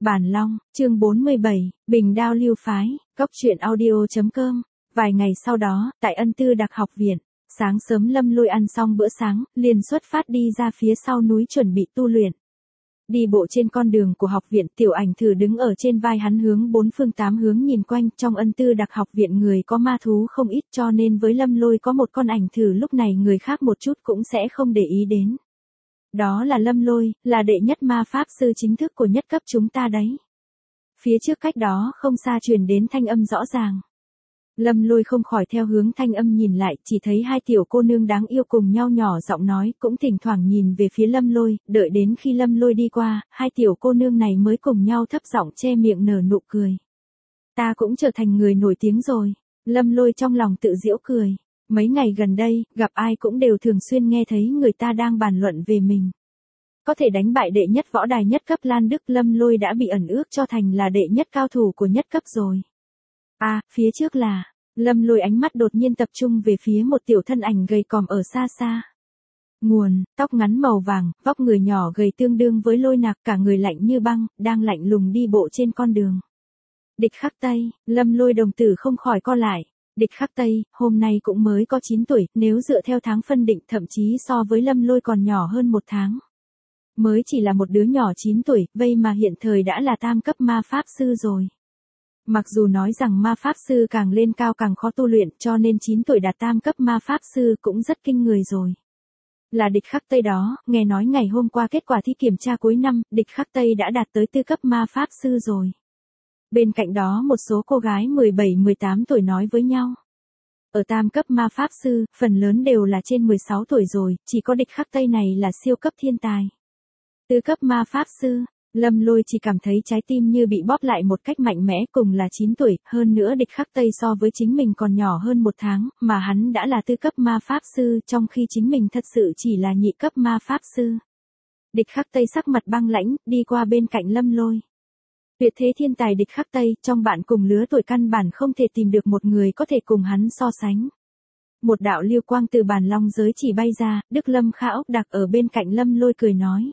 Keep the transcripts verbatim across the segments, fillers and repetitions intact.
Bản Long, chương bốn mươi bảy, Bình Đao Lưu Phái, Cốc truyện audio chấm com. Vài ngày sau đó, tại Ân Tư Đặc học viện, sáng sớm Lâm Lôi ăn xong bữa sáng, liền xuất phát đi ra phía sau núi chuẩn bị tu luyện. Đi bộ trên con đường của học viện, Tiểu Ảnh Thử đứng ở trên vai hắn hướng bốn phương tám hướng nhìn quanh. Trong Ân Tư Đặc học viện người có ma thú không ít, cho nên với Lâm Lôi có một con ảnh thử lúc này người khác một chút cũng sẽ không để ý đến. Đó là Lâm Lôi, là đệ nhất ma pháp sư chính thức của nhất cấp chúng ta đấy. Phía trước cách đó không xa truyền đến thanh âm rõ ràng. Lâm Lôi không khỏi theo hướng thanh âm nhìn lại, chỉ thấy hai tiểu cô nương đáng yêu cùng nhau nhỏ giọng nói, cũng thỉnh thoảng nhìn về phía Lâm Lôi, đợi đến khi Lâm Lôi đi qua, hai tiểu cô nương này mới cùng nhau thấp giọng che miệng nở nụ cười. Ta cũng trở thành người nổi tiếng rồi. Lâm Lôi trong lòng tự giễu cười. Mấy ngày gần đây, gặp ai cũng đều thường xuyên nghe thấy người ta đang bàn luận về mình. Có thể đánh bại đệ nhất võ đài nhất cấp Lan Đức, Lâm Lôi đã bị ẩn ước cho thành là đệ nhất cao thủ của nhất cấp rồi. À, phía trước là, Lâm Lôi ánh mắt đột nhiên tập trung về phía một tiểu thân ảnh gầy còm ở xa xa. Nguồn, tóc ngắn màu vàng, vóc người nhỏ gầy tương đương với Lôi Nạc, cả người lạnh như băng, đang lạnh lùng đi bộ trên con đường. Địch Khắc Tây, Lâm Lôi đồng tử không khỏi co lại. Địch Khắc Tây, hôm nay cũng mới có chín tuổi, nếu dựa theo tháng phân định thậm chí so với Lâm Lôi còn nhỏ hơn một tháng. Mới chỉ là một đứa nhỏ chín tuổi, vậy mà hiện thời đã là tam cấp ma pháp sư rồi. Mặc dù nói rằng ma pháp sư càng lên cao càng khó tu luyện, cho nên chín tuổi đạt tam cấp ma pháp sư cũng rất kinh người rồi. Là Địch Khắc Tây đó, nghe nói ngày hôm qua kết quả thi kiểm tra cuối năm, Địch Khắc Tây đã đạt tới tư cấp ma pháp sư rồi. Bên cạnh đó một số cô gái mười bảy mười tám tuổi nói với nhau. Ở tam cấp ma pháp sư, phần lớn đều là trên mười sáu tuổi rồi, chỉ có Địch Khắc Tây này là siêu cấp thiên tài. Tứ cấp ma pháp sư, Lâm Lôi chỉ cảm thấy trái tim như bị bóp lại một cách mạnh mẽ, cùng là chín tuổi, hơn nữa Địch Khắc Tây so với chính mình còn nhỏ hơn một tháng, mà hắn đã là tư cấp ma pháp sư, trong khi chính mình thật sự chỉ là nhị cấp ma pháp sư. Địch Khắc Tây sắc mặt băng lãnh, đi qua bên cạnh Lâm Lôi. Tuyệt thế thiên tài Địch Khắc Tây, trong bạn cùng lứa tuổi căn bản không thể tìm được một người có thể cùng hắn so sánh. Một đạo lưu quang từ Bản Long giới chỉ bay ra, Đức Lâm Kha ốc đặc ở bên cạnh Lâm Lôi cười nói.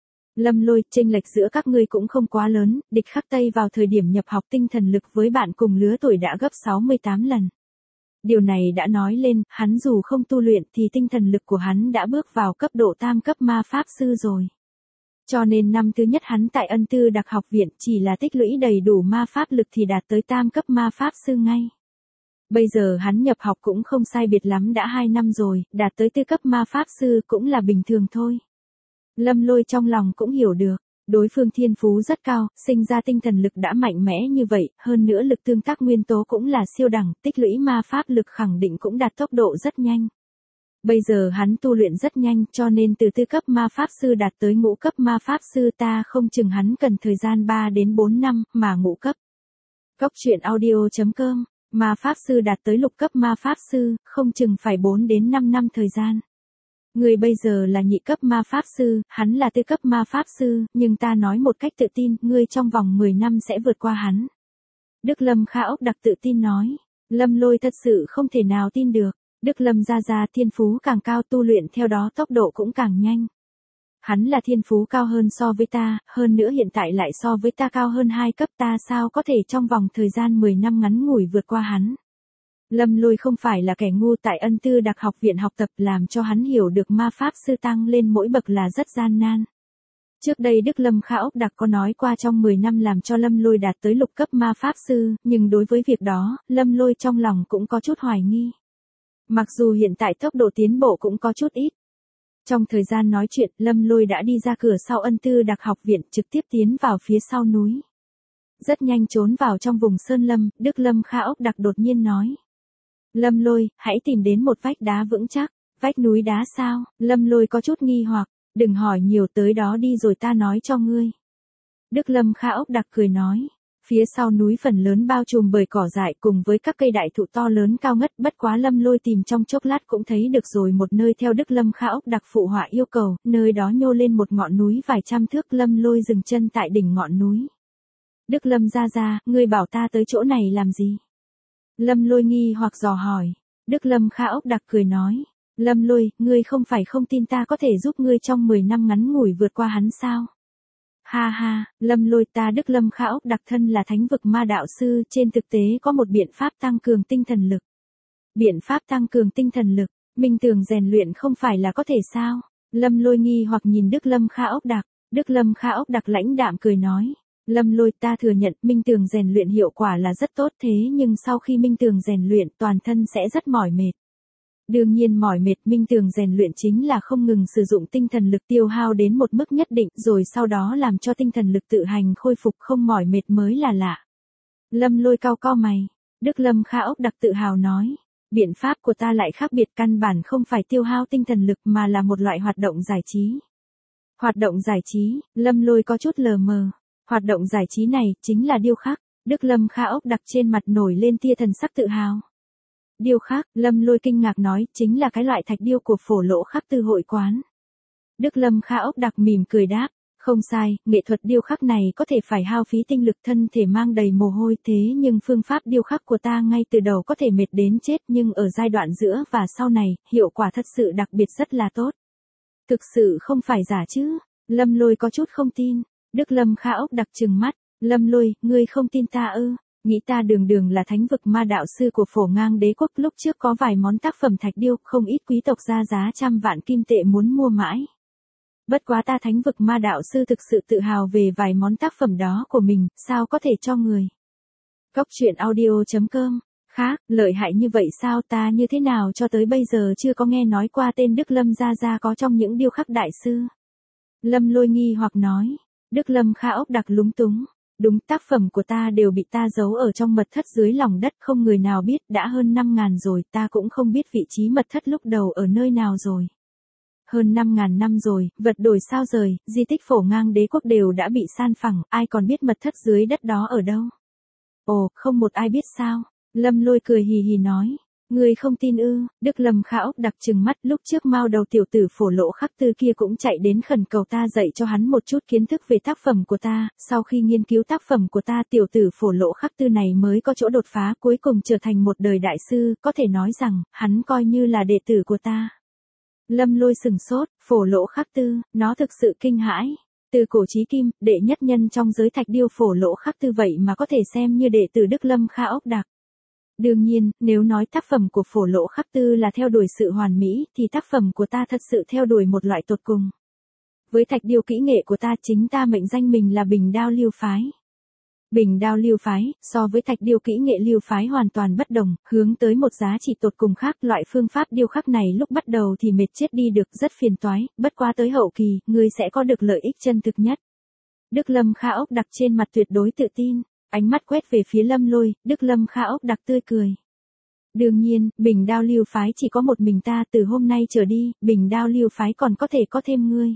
Lâm Lôi, chênh lệch giữa các ngươi cũng không quá lớn, Địch Khắc Tây vào thời điểm nhập học tinh thần lực với bạn cùng lứa tuổi đã gấp sáu mươi tám lần. Điều này đã nói lên, hắn dù không tu luyện thì tinh thần lực của hắn đã bước vào cấp độ tam cấp ma pháp sư rồi. Cho nên năm thứ nhất hắn tại Ân Tư Đặc học viện chỉ là tích lũy đầy đủ ma pháp lực thì đạt tới tam cấp ma pháp sư ngay. Bây giờ hắn nhập học cũng không sai biệt lắm đã hai năm rồi, đạt tới tư cấp ma pháp sư cũng là bình thường thôi. Lâm Lôi trong lòng cũng hiểu được, đối phương thiên phú rất cao, sinh ra tinh thần lực đã mạnh mẽ như vậy, hơn nữa lực tương tác nguyên tố cũng là siêu đẳng, tích lũy ma pháp lực khẳng định cũng đạt tốc độ rất nhanh. Bây giờ hắn tu luyện rất nhanh, cho nên từ tư cấp ma pháp sư đạt tới ngũ cấp ma pháp sư ta không chừng hắn cần thời gian ba đến bốn năm, mà ngũ cấp. Cốc truyện audio chấm com, ma pháp sư đạt tới lục cấp ma pháp sư, không chừng phải bốn đến năm năm thời gian. Người bây giờ là nhị cấp ma pháp sư, hắn là tư cấp ma pháp sư, nhưng ta nói một cách tự tin, ngươi trong vòng mười năm sẽ vượt qua hắn. Đức Lâm Kha ốc đặc tự tin nói. Lâm Lôi thật sự không thể nào tin được. Đức Lâm gia gia thiên phú càng cao, tu luyện theo đó tốc độ cũng càng nhanh. Hắn là thiên phú cao hơn so với ta, hơn nữa hiện tại lại so với ta cao hơn hai cấp, ta sao có thể trong vòng thời gian mười năm ngắn ngủi vượt qua hắn. Lâm Lôi không phải là kẻ ngu, tại Ân Tư Đặc học viện học tập làm cho hắn hiểu được ma pháp sư tăng lên mỗi bậc là rất gian nan. Trước đây Đức Lâm Kha ốc đặc có nói qua trong mười năm làm cho Lâm Lôi đạt tới lục cấp ma pháp sư, nhưng đối với việc đó, Lâm Lôi trong lòng cũng có chút hoài nghi. Mặc dù hiện tại tốc độ tiến bộ cũng có chút ít. Trong thời gian nói chuyện, Lâm Lôi đã đi ra cửa sau Ân Tư Đặc học viện, trực tiếp tiến vào phía sau núi. Rất nhanh trốn vào trong vùng sơn lâm, Đức Lâm Kha ốc đặc đột nhiên nói. Lâm Lôi, hãy tìm đến một vách đá vững chắc. Vách núi đá sao? Lâm Lôi có chút nghi hoặc, đừng hỏi nhiều, tới đó đi rồi ta nói cho ngươi. Đức Lâm Kha ốc đặc cười nói. Phía sau núi phần lớn bao trùm bởi cỏ dại cùng với các cây đại thụ to lớn cao ngất, bất quá Lâm Lôi tìm trong chốc lát cũng thấy được rồi một nơi theo Đức Lâm Kha ốc đặc phụ họa yêu cầu, nơi đó nhô lên một ngọn núi vài trăm thước. Lâm Lôi dừng chân tại đỉnh ngọn núi. Đức Lâm gia gia, ngươi bảo ta tới chỗ này làm gì? Lâm Lôi nghi hoặc dò hỏi. Đức Lâm Kha ốc đặc cười nói. Lâm Lôi, ngươi không phải không tin ta có thể giúp ngươi trong mười năm ngắn ngủi vượt qua hắn sao? Ha ha, Lâm Lôi ta Đức Lâm Kha Ốc Đặc thân là thánh vực ma đạo sư, trên thực tế có một biện pháp tăng cường tinh thần lực. Biện pháp tăng cường tinh thần lực, minh tường rèn luyện không phải là có thể sao? Lâm Lôi nghi hoặc nhìn Đức Lâm Kha Ốc Đặc, Đức Lâm Kha Ốc Đặc lãnh đạm cười nói. Lâm Lôi ta thừa nhận minh tường rèn luyện hiệu quả là rất tốt thế nhưng sau khi minh tường rèn luyện toàn thân sẽ rất mỏi mệt. Đương nhiên mỏi mệt minh tường rèn luyện chính là không ngừng sử dụng tinh thần lực tiêu hao đến một mức nhất định rồi sau đó làm cho tinh thần lực tự hành khôi phục không mỏi mệt mới là lạ. Lâm Lôi cau cau mày, Đức Lâm Kha Ốc Đặc tự hào nói. Biện pháp của ta lại khác biệt căn bản không phải tiêu hao tinh thần lực mà là một loại hoạt động giải trí. Hoạt động giải trí, Lâm Lôi có chút lờ mờ. Hoạt động giải trí này chính là điêu khắc. Đức Lâm Kha Ốc Đặc trên mặt nổi lên tia thần sắc tự hào. Điêu khắc, Lâm Lôi kinh ngạc nói, chính là cái loại thạch điêu của Phổ Lỗ Khắc Tư hội quán. Đức Lâm Kha Ốc Đặc mỉm cười đáp, không sai, nghệ thuật điêu khắc này có thể phải hao phí tinh lực thân thể mang đầy mồ hôi thế nhưng phương pháp điêu khắc của ta ngay từ đầu có thể mệt đến chết nhưng ở giai đoạn giữa và sau này, hiệu quả thật sự đặc biệt rất là tốt. Thực sự không phải giả chứ? Lâm Lôi có chút không tin. Đức Lâm Kha Ốc Đặc trừng mắt, Lâm Lôi, ngươi không tin ta ư? Nghĩ ta đường đường là thánh vực ma đạo sư của Phổ Ngang Đế quốc, lúc trước có vài món tác phẩm thạch điêu, không ít quý tộc ra giá trăm vạn kim tệ muốn mua mãi. Bất quá ta thánh vực ma đạo sư thực sự tự hào về vài món tác phẩm đó của mình, sao có thể cho người. Cốc truyện audio chấm com. Khác, lợi hại như vậy sao, ta như thế nào cho tới bây giờ chưa có nghe nói qua tên Đức Lâm Gia Gia có trong những điêu khắc đại sư. Lâm Lôi nghi hoặc nói, Đức Lâm Kha Ốc Đặc lúng túng. Đúng, tác phẩm của ta đều bị ta giấu ở trong mật thất dưới lòng đất, không người nào biết, đã hơn năm ngàn rồi, ta cũng không biết vị trí mật thất lúc đầu ở nơi nào rồi. Hơn năm ngàn năm rồi, vật đổi sao rời, di tích Phổ Ngang Đế quốc đều đã bị san phẳng, ai còn biết mật thất dưới đất đó ở đâu. Ồ, không một ai biết sao? Lâm Lôi cười hì hì nói. Ngươi không tin ư? Đức Lâm Kha Ốc Đặc trừng mắt, lúc trước mao đầu tiểu tử Phổ Lỗ Khắc Tư kia cũng chạy đến khẩn cầu ta dạy cho hắn một chút kiến thức về tác phẩm của ta, sau khi nghiên cứu tác phẩm của ta tiểu tử Phổ Lỗ Khắc Tư này mới có chỗ đột phá cuối cùng trở thành một đời đại sư, có thể nói rằng, hắn coi như là đệ tử của ta. Lâm Lôi sừng sốt, Phổ Lỗ Khắc Tư, nó thực sự kinh hãi. Từ cổ chí kim, đệ nhất nhân trong giới thạch điêu Phổ Lỗ Khắc Tư vậy mà có thể xem như đệ tử Đức Lâm Kha Ốc Đặc. Đương nhiên, nếu nói tác phẩm của Phổ Lỗ Khắc Tư là theo đuổi sự hoàn mỹ, thì tác phẩm của ta thật sự theo đuổi một loại tột cùng. Với thạch điêu kỹ nghệ của ta chính ta mệnh danh mình là Bình Đao Lưu Phái. Bình Đao Lưu Phái, so với thạch điêu kỹ nghệ Lưu Phái hoàn toàn bất đồng, hướng tới một giá trị tột cùng khác. Loại phương pháp điêu khắc này lúc bắt đầu thì mệt chết đi được, rất phiền toái, bất quá tới hậu kỳ, ngươi sẽ có được lợi ích chân thực nhất. Đức Lâm Kha Ốc Đặc trên mặt tuyệt đối tự tin. Ánh mắt quét về phía Lâm Lôi, Đức Lâm Kha Ốc Đặc tươi cười. Đương nhiên, Bình Đao Lưu Phái chỉ có một mình ta, từ hôm nay trở đi, Bình Đao Lưu Phái còn có thể có thêm ngươi.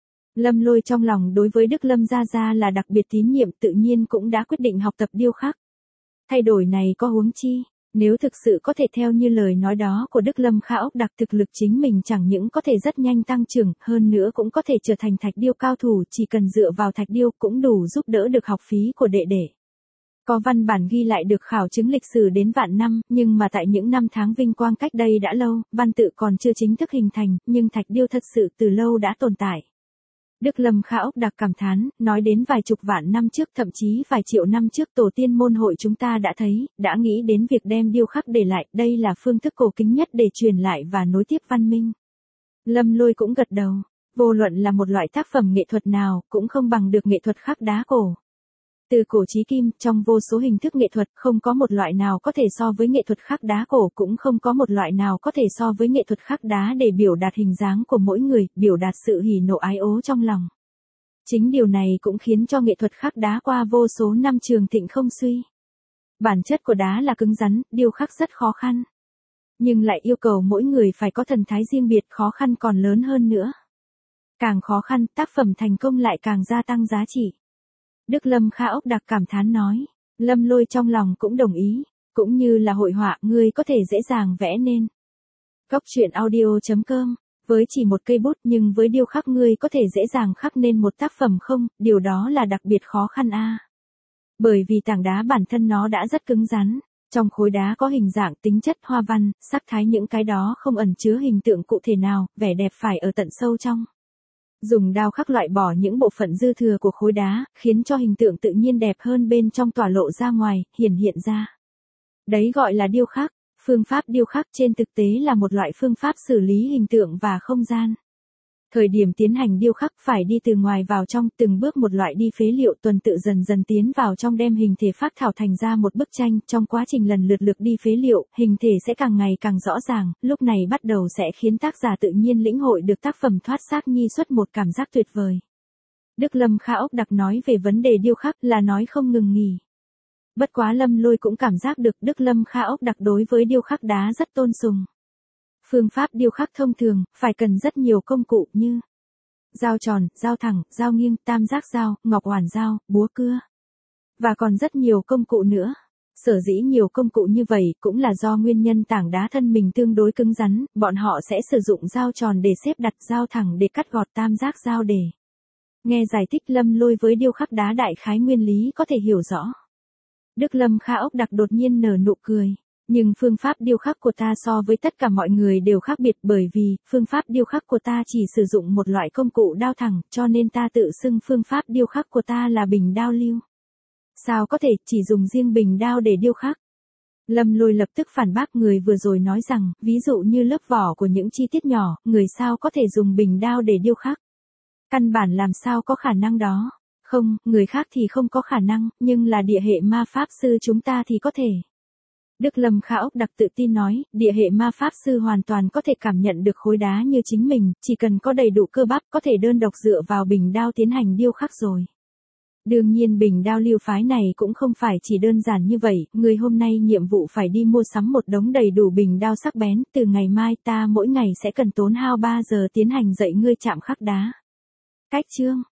Lâm Lôi trong lòng đối với Đức Lâm Gia Gia là đặc biệt tín nhiệm, tự nhiên cũng đã quyết định học tập điêu khắc. Thay đổi này có huống chi, nếu thực sự có thể theo như lời nói đó của Đức Lâm Kha Ốc Đặc, thực lực chính mình chẳng những có thể rất nhanh tăng trưởng, hơn nữa cũng có thể trở thành thạch điêu cao thủ, chỉ cần dựa vào thạch điêu cũng đủ giúp đỡ được học phí của đệ đệ. Có văn bản ghi lại được khảo chứng lịch sử đến vạn năm, nhưng mà tại những năm tháng vinh quang cách đây đã lâu, văn tự còn chưa chính thức hình thành, nhưng thạch điêu thật sự từ lâu đã tồn tại. Đức Lâm Kha Ốc Đặc cảm thán, nói đến vài chục vạn năm trước, thậm chí vài triệu năm trước tổ tiên môn hội chúng ta đã thấy, đã nghĩ đến việc đem điêu khắc để lại, đây là phương thức cổ kính nhất để truyền lại và nối tiếp văn minh. Lâm Lôi cũng gật đầu, vô luận là một loại tác phẩm nghệ thuật nào, cũng không bằng được nghệ thuật khắc đá cổ. Từ cổ chí kim, trong vô số hình thức nghệ thuật, không có một loại nào có thể so với nghệ thuật khắc đá cổ, cũng không có một loại nào có thể so với nghệ thuật khắc đá để biểu đạt hình dáng của mỗi người, biểu đạt sự hỉ nộ ái ố trong lòng. Chính điều này cũng khiến cho nghệ thuật khắc đá qua vô số năm trường thịnh không suy. Bản chất của đá là cứng rắn, điêu khắc rất khó khăn. Nhưng lại yêu cầu mỗi người phải có thần thái riêng biệt, khó khăn còn lớn hơn nữa. Càng khó khăn, tác phẩm thành công lại càng gia tăng giá trị. Đức Lâm Kha Ốc Đặc cảm thán nói. Lâm Lôi trong lòng cũng đồng ý. Cũng như là hội họa, ngươi có thể dễ dàng vẽ nên. Cốc truyện audio chấm com. Với chỉ một cây bút nhưng với điêu khắc ngươi có thể dễ dàng khắc nên một tác phẩm không, điều đó là đặc biệt khó khăn a. Bởi vì tảng đá bản thân nó đã rất cứng rắn. Trong khối đá có hình dạng, tính chất, hoa văn, sắc thái, những cái đó không ẩn chứa hình tượng cụ thể nào, vẻ đẹp phải ở tận sâu trong. Dùng đao khắc loại bỏ những bộ phận dư thừa của khối đá, khiến cho hình tượng tự nhiên đẹp hơn bên trong tỏa lộ ra ngoài, hiển hiện ra. Đấy gọi là điêu khắc. Phương pháp điêu khắc trên thực tế là một loại phương pháp xử lý hình tượng và không gian. Thời điểm tiến hành điêu khắc phải đi từ ngoài vào trong, từng bước một loại đi phế liệu tuần tự dần dần tiến vào trong đem hình thể phác thảo thành ra một bức tranh. Trong quá trình lần lượt lượt đi phế liệu, hình thể sẽ càng ngày càng rõ ràng, lúc này bắt đầu sẽ khiến tác giả tự nhiên lĩnh hội được tác phẩm thoát xác nhi xuất một cảm giác tuyệt vời. Đức Lâm Kha Ốc Đặc nói về vấn đề điêu khắc là nói không ngừng nghỉ. Bất quá Lâm Lôi cũng cảm giác được Đức Lâm Kha Ốc Đặc đối với điêu khắc đá rất tôn sùng. Phương pháp điêu khắc thông thường, phải cần rất nhiều công cụ như dao tròn, dao thẳng, dao nghiêng, tam giác dao, ngọc hoàn dao, búa cưa. Và còn rất nhiều công cụ nữa. Sở dĩ nhiều công cụ như vậy cũng là do nguyên nhân tảng đá thân mình tương đối cứng rắn, bọn họ sẽ sử dụng dao tròn để xếp đặt, dao thẳng để cắt gọt, tam giác dao để. Nghe giải thích Lâm Lôi với điêu khắc đá đại khái nguyên lý có thể hiểu rõ. Đức Lâm Kha Ốc Đặc đột nhiên nở nụ cười. Nhưng phương pháp điêu khắc của ta so với tất cả mọi người đều khác biệt bởi vì, phương pháp điêu khắc của ta chỉ sử dụng một loại công cụ đao thẳng, cho nên ta tự xưng phương pháp điêu khắc của ta là bình đao lưu. Sao có thể chỉ dùng riêng bình đao để điêu khắc? Lâm Lôi lập tức phản bác người vừa rồi nói rằng, ví dụ như lớp vỏ của những chi tiết nhỏ, người sao có thể dùng bình đao để điêu khắc? Căn bản làm sao có khả năng đó? Không, người khác thì không có khả năng, nhưng là địa hệ ma pháp sư chúng ta thì có thể. Đức Lâm Kha Ốc Đặc tự tin nói, địa hệ ma pháp sư hoàn toàn có thể cảm nhận được khối đá như chính mình, chỉ cần có đầy đủ cơ bắp có thể đơn độc dựa vào bình đao tiến hành điêu khắc rồi. Đương nhiên bình đao lưu phái này cũng không phải chỉ đơn giản như vậy, người hôm nay nhiệm vụ phải đi mua sắm một đống đầy đủ bình đao sắc bén, từ ngày mai ta mỗi ngày sẽ cần tốn hao ba giờ tiến hành dạy ngươi chạm khắc đá. Cách chương